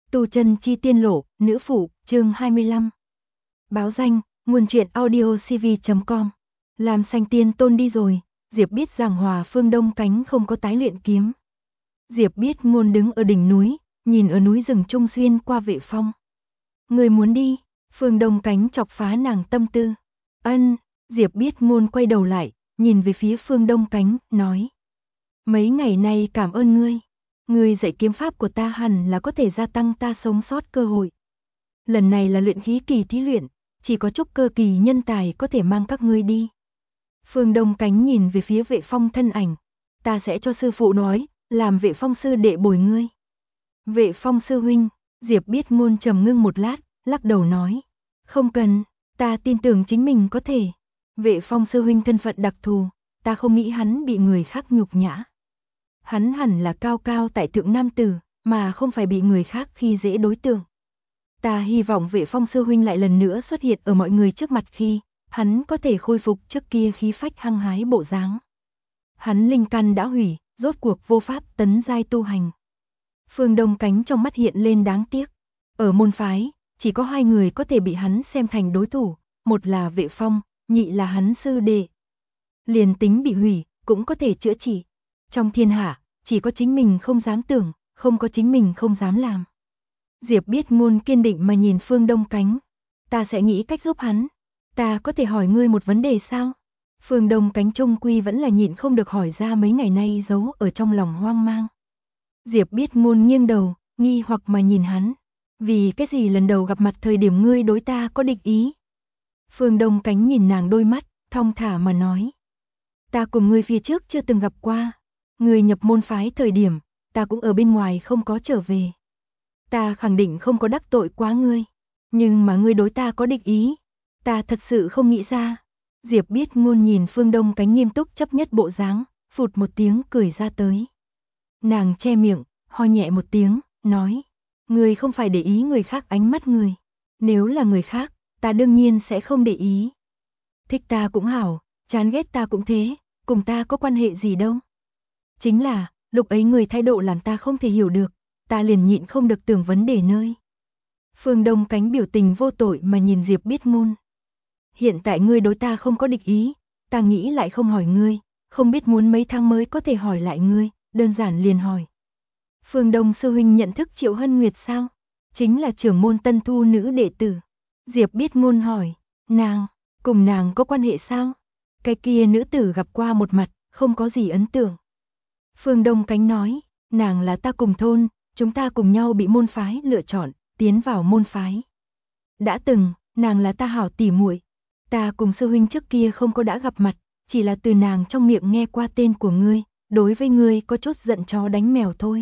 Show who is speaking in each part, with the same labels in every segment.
Speaker 1: Tu chân chi tiên lộ, nữ phụ, chương 25. Báo danh, nguồn truyện audio cv.com. Làm Sanh Tiên Tôn đi rồi, Diệp biết Giảng Hòa Phương Đông Cánh không có tái luyện kiếm. Diệp biết Ngôn đứng ở đỉnh núi, nhìn ở núi rừng Trung Xuyên qua Vệ Phong. Người muốn đi? Phương Đông Cánh chọc phá nàng tâm tư. Ân, Diệp biết Ngôn quay đầu lại, nhìn về phía Phương Đông Cánh, nói. Mấy ngày nay cảm ơn ngươi. Ngươi dạy kiếm pháp của ta hẳn là có thể gia tăng ta sống sót cơ hội. Lần này là luyện khí kỳ thí luyện, chỉ có trúc cơ kỳ nhân tài có thể mang các ngươi đi. Phương Đông Cánh nhìn về phía Vệ Phong thân ảnh. Ta sẽ cho sư phụ nói, làm Vệ Phong sư đệ bồi ngươi. Vệ Phong sư huynh, Diệp biết Ngôn trầm ngưng một lát, lắc đầu nói. Không cần, ta tin tưởng chính mình có thể. Vệ Phong sư huynh thân phận đặc thù, ta không nghĩ hắn bị người khác nhục nhã. Hắn hẳn là cao cao tại thượng nam tử, mà không phải bị người khác khi dễ đối tượng. Ta hy vọng Vệ Phong sư huynh lại lần nữa xuất hiện ở mọi người trước mặt khi hắn có thể khôi phục trước kia khí phách hăng hái bộ dáng. Hắn linh căn đã hủy, rốt cuộc vô pháp tấn giai tu hành. Phương Đông Cánh trong mắt hiện lên đáng tiếc. Ở môn phái, chỉ có hai người có thể bị hắn xem thành đối thủ, một là Vệ Phong, nhị là hắn sư đệ. Liền tính bị hủy, cũng có thể chữa trị. Trong thiên hạ, chỉ có chính mình không dám tưởng, không có chính mình không dám làm. Diệp biết Ngôn kiên định mà nhìn Phương Đông Cánh. Ta sẽ nghĩ cách giúp hắn. Ta có thể hỏi ngươi một vấn đề sao? Phương Đông Cánh trung quy vẫn là nhịn không được hỏi ra mấy ngày nay giấu ở trong lòng hoang mang. Diệp biết Ngôn nghiêng đầu, nghi hoặc mà nhìn hắn. Vì cái gì lần đầu gặp mặt thời điểm ngươi đối ta có địch ý? Phương Đông Cánh nhìn nàng đôi mắt, thong thả mà nói. Ta cùng ngươi phía trước chưa từng gặp qua. Ngươi nhập môn phái thời điểm, ta cũng ở bên ngoài không có trở về. Ta khẳng định không có đắc tội quá ngươi. Nhưng mà ngươi đối ta có địch ý. Ta thật sự không nghĩ ra. Diệp biết Ngôn nhìn Phương Đông Cánh nghiêm túc chấp nhất bộ dáng, phụt một tiếng cười ra tới. Nàng che miệng, ho nhẹ một tiếng, nói. Ngươi không phải để ý người khác ánh mắt người. Nếu là người khác, ta đương nhiên sẽ không để ý. Thích ta cũng hảo, chán ghét ta cũng thế, cùng ta có quan hệ gì đâu. Chính là, lúc ấy người thái độ làm ta không thể hiểu được, ta liền nhịn không được tưởng vấn đề nơi. Phương Đông Cánh biểu tình vô tội mà nhìn Diệp biết Ngôn. Hiện tại ngươi đối ta không có địch ý, ta nghĩ lại không hỏi ngươi, không biết muốn mấy tháng mới có thể hỏi lại ngươi, đơn giản liền hỏi. Phương Đông sư huynh nhận thức Triệu Hân Nguyệt sao? Chính là trưởng môn tân thu nữ đệ tử. Diệp biết Ngôn hỏi, nàng, cùng nàng có quan hệ sao? Cái kia nữ tử gặp qua một mặt, không có gì ấn tượng. Phương Đông Cánh nói, nàng là ta cùng thôn, chúng ta cùng nhau bị môn phái lựa chọn, tiến vào môn phái. Đã từng, nàng là ta hảo tỉ muội. Ta cùng sư huynh trước kia không có đã gặp mặt, chỉ là từ nàng trong miệng nghe qua tên của ngươi, đối với ngươi có chút giận chó đánh mèo thôi.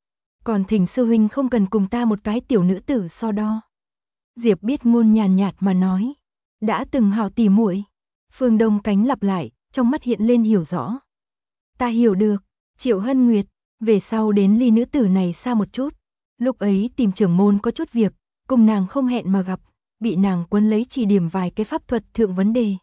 Speaker 1: Còn thỉnh sư huynh không cần cùng ta một cái tiểu nữ tử so đo. Diệp biết Ngôn nhàn nhạt mà nói, đã từng hảo tỉ muội. Phương Đông Cánh lặp lại, trong mắt hiện lên hiểu rõ. Ta hiểu được, Triệu Hân Nguyệt, về sau đến ly nữ tử này xa một chút. Lúc ấy tìm trưởng môn có chút việc, cùng nàng không hẹn mà gặp, bị nàng quấn lấy chỉ điểm vài cái pháp thuật thượng vấn đề.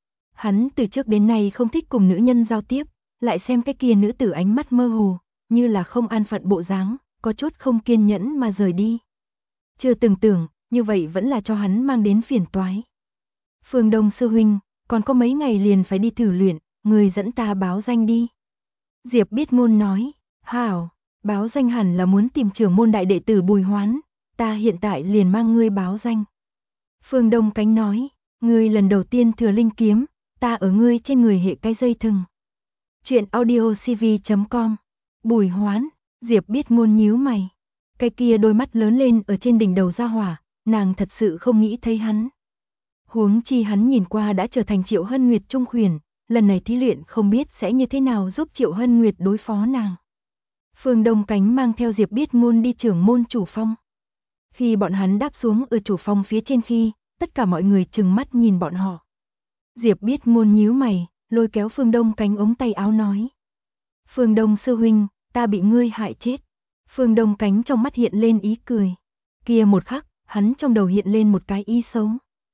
Speaker 1: Hắn từ trước đến nay không thích cùng nữ nhân giao tiếp, lại xem cái kia nữ tử ánh mắt mơ hồ, như là không an phận bộ dáng, có chút không kiên nhẫn mà rời đi. Chưa từng tưởng, như vậy vẫn là cho hắn mang đến phiền toái. Phương Đông sư huynh, còn có mấy ngày liền phải đi thử luyện, người dẫn ta báo danh đi. Diệp biết Ngôn nói, hảo, báo danh hẳn là muốn tìm trưởng môn đại đệ tử Bùi Hoán, ta hiện tại liền mang ngươi báo danh. Phương Đông Cánh nói, ngươi lần đầu tiên thừa linh kiếm, ta ở ngươi trên người hệ cái dây thừng. Chuyện audio cv.com. Bùi Hoán, Diệp biết Ngôn nhíu mày. Cái kia đôi mắt lớn lên ở trên đỉnh đầu ra hỏa, nàng thật sự không nghĩ thấy hắn. Huống chi hắn nhìn qua đã trở thành Triệu Hân Nguyệt trung khuyển, lần này thí luyện không biết sẽ như thế nào giúp Triệu Hân Nguyệt đối phó nàng. Phương Đông Cánh mang theo Diệp biết Ngôn đi trưởng môn chủ phong. Khi bọn hắn đáp xuống ở chủ phong phía trên khi, tất cả mọi người trừng mắt nhìn bọn họ. Diệp biết Ngôn nhíu mày, lôi kéo Phương Đông Cánh ống tay áo nói. Phương Đông sư huynh, ta bị ngươi hại chết. Phương Đông Cánh trong mắt hiện lên ý cười. Kia một khắc, hắn trong đầu hiện lên một cái ý xấu.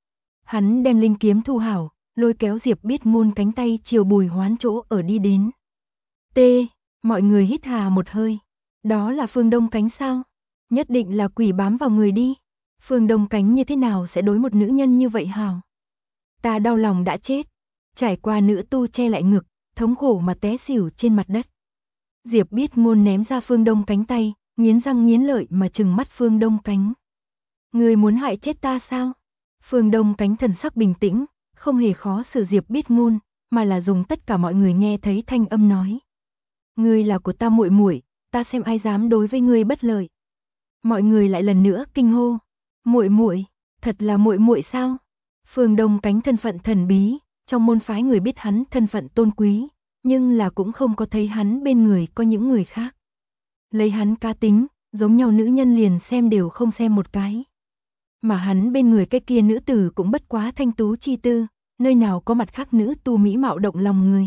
Speaker 1: Hắn đem linh kiếm thu hảo, lôi kéo Diệp biết Ngôn cánh tay chiều Bùi Hoán chỗ ở đi đến. Mọi người hít hà một hơi. Đó là Phương Đông Cánh sao? Nhất định là quỷ bám vào người đi. Phương Đông Cánh như thế nào sẽ đối một nữ nhân như vậy hào? Ta đau lòng đã chết. Trải qua nữ tu che lại ngực, thống khổ mà té xỉu trên mặt đất. Diệp Biết Ngôn ném ra Phương Đông Cánh tay, nghiến răng nghiến lợi mà trừng mắt Phương Đông Cánh. Ngươi muốn hại chết ta sao? Phương Đông Cánh thần sắc bình tĩnh, không hề khó xử Diệp Biết Ngôn, mà là dùng tất cả mọi người nghe thấy thanh âm nói. Ngươi là của ta muội muội, ta xem ai dám đối với ngươi bất lợi. Mọi người lại lần nữa kinh hô. Muội muội, thật là muội muội sao? Phương Đông Cánh thân phận thần bí, trong môn phái người biết hắn thân phận tôn quý, nhưng là cũng không có thấy hắn bên người có những người khác. Lấy hắn cá tính, giống nhau nữ nhân liền xem đều không xem một cái. Mà hắn bên người cái kia nữ tử cũng bất quá thanh tú chi tư, nơi nào có mặt khác nữ tu mỹ mạo động lòng người.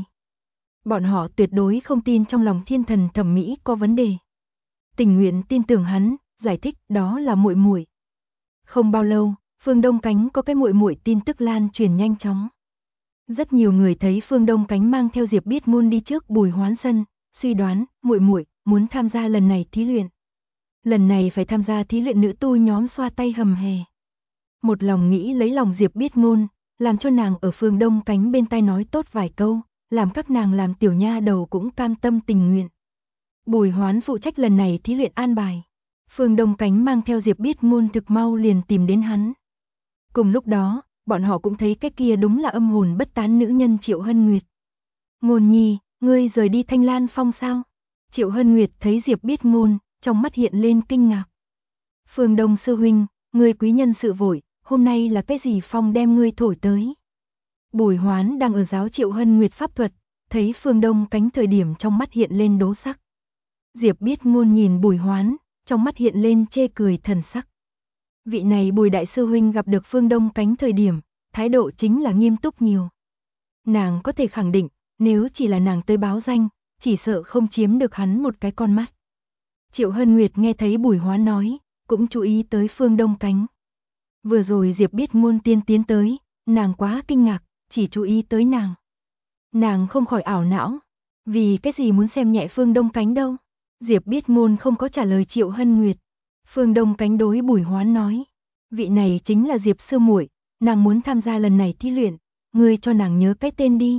Speaker 1: Bọn họ tuyệt đối không tin trong lòng thiên thần thẩm mỹ có vấn đề. Tình nguyện tin tưởng hắn, giải thích đó là muội muội. Không bao lâu, Phương Đông Cánh có cái muội muội tin tức lan truyền nhanh chóng. Rất nhiều người thấy Phương Đông Cánh mang theo Diệp Biết Ngôn đi trước Bùi Hoán sân, suy đoán muội muội muốn tham gia lần này thí luyện. Lần này phải tham gia thí luyện nữ tu nhóm xoa tay hầm hè. Một lòng nghĩ lấy lòng Diệp Biết Ngôn, làm cho nàng ở Phương Đông Cánh bên tai nói tốt vài câu, làm các nàng làm tiểu nha đầu cũng cam tâm tình nguyện. Bùi Hoán phụ trách lần này thí luyện an bài. Phương Đông Cánh mang theo Diệp Biết Ngôn thực mau liền tìm đến hắn. Cùng lúc đó, bọn họ cũng thấy cái kia đúng là âm hồn bất tán nữ nhân Triệu Hân Nguyệt. Ngôn nhi, ngươi rời đi Thanh Lan Phong sao? Triệu Hân Nguyệt thấy Diệp Biết Ngôn, trong mắt hiện lên kinh ngạc. Phương Đông sư huynh, ngươi quý nhân sự vội, hôm nay là cái gì phong đem ngươi thổi tới? Bùi Hoán đang ở giáo Triệu Hân Nguyệt pháp thuật, thấy Phương Đông Cánh thời điểm trong mắt hiện lên đố sắc. Diệp Biết Ngôn nhìn Bùi Hoán, trong mắt hiện lên chê cười thần sắc. Vị này Bùi đại sư huynh gặp được Phương Đông Cánh thời điểm, thái độ chính là nghiêm túc nhiều. Nàng có thể khẳng định, nếu chỉ là nàng tới báo danh, chỉ sợ không chiếm được hắn một cái con mắt. Triệu Hân Nguyệt nghe thấy Bùi Hoán nói, cũng chú ý tới Phương Đông Cánh. Vừa rồi Diệp Biết Ngôn tiến tới, nàng quá kinh ngạc, chỉ chú ý tới nàng. Nàng không khỏi ảo não, vì cái gì muốn xem nhẹ Phương Đông Cánh đâu. Diệp Biết Ngôn không có trả lời Triệu Hân Nguyệt. Phương Đông Cánh đối Bùi Hoán nói, vị này chính là Diệp sư muội, nàng muốn tham gia lần này thí luyện, ngươi cho nàng nhớ cái tên đi.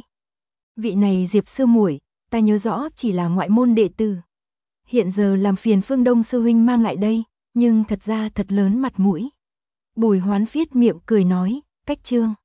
Speaker 1: Vị này Diệp sư muội, ta nhớ rõ chỉ là ngoại môn đệ tử. Hiện giờ làm phiền Phương Đông sư huynh mang lại đây, nhưng thật ra thật lớn mặt mũi. Bùi Hoán viết miệng cười nói, cách chương.